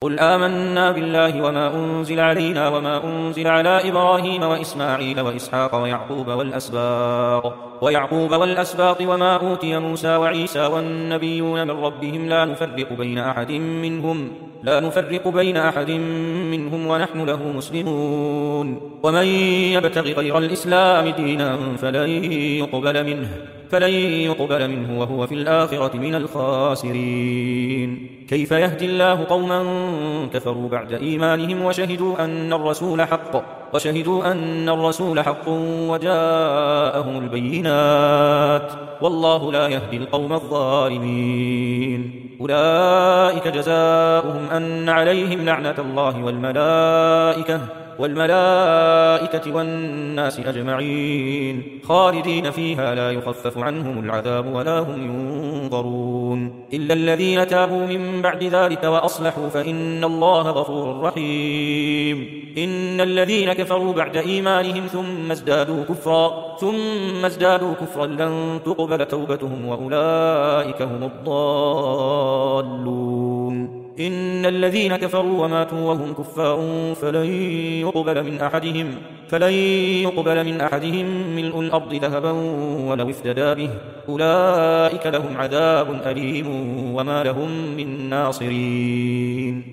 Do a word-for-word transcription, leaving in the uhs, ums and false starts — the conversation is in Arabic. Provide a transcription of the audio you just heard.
قل آمنا بالله وما أنزل علينا وما أنزل على إبراهيم وإسماعيل وإسحاق ويعقوب والأسباط ويعقوب والأسباط وما أوتي موسى وعيسى والنبيون من ربهم لا نفرق بين أحد منهم لا نفرق بين أحد منهم ونحن له مسلمون ومن يبتغ غير الإسلام دينا فلن يقبل منه فلن يقبل منه وهو في الآخرة من الخاسرين. كيف يهدي الله قوما كفروا بعد إيمانهم وشهدوا أن الرسول حق وشهدوا أن الرسول حق وجاءهم البينات والله لا يهدي القوم الظالمين. أولئك جزاؤهم أن عليهم لعنة الله والملائكة والملائكة والناس أجمعين خالدين فيها لا يخفف عنهم العذاب ولا هم ينظرون إلا الذين تابوا من بعد ذلك وأصلحوا فإن الله غفور رحيم. إن الذين كفروا بعد إيمانهم ثم ازدادوا كفرا ثم ازدادوا كفرا لن تقبل توبتهم وأولئك هم الضالون. إن الذين كفروا وماتوا وهم كفار فلن يقبل من أحدهم فلن يقبل من أحدهم ملء الأرض ذهبا ولو افتدى به أولئك لهم عذاب أليم وما لهم من ناصرين.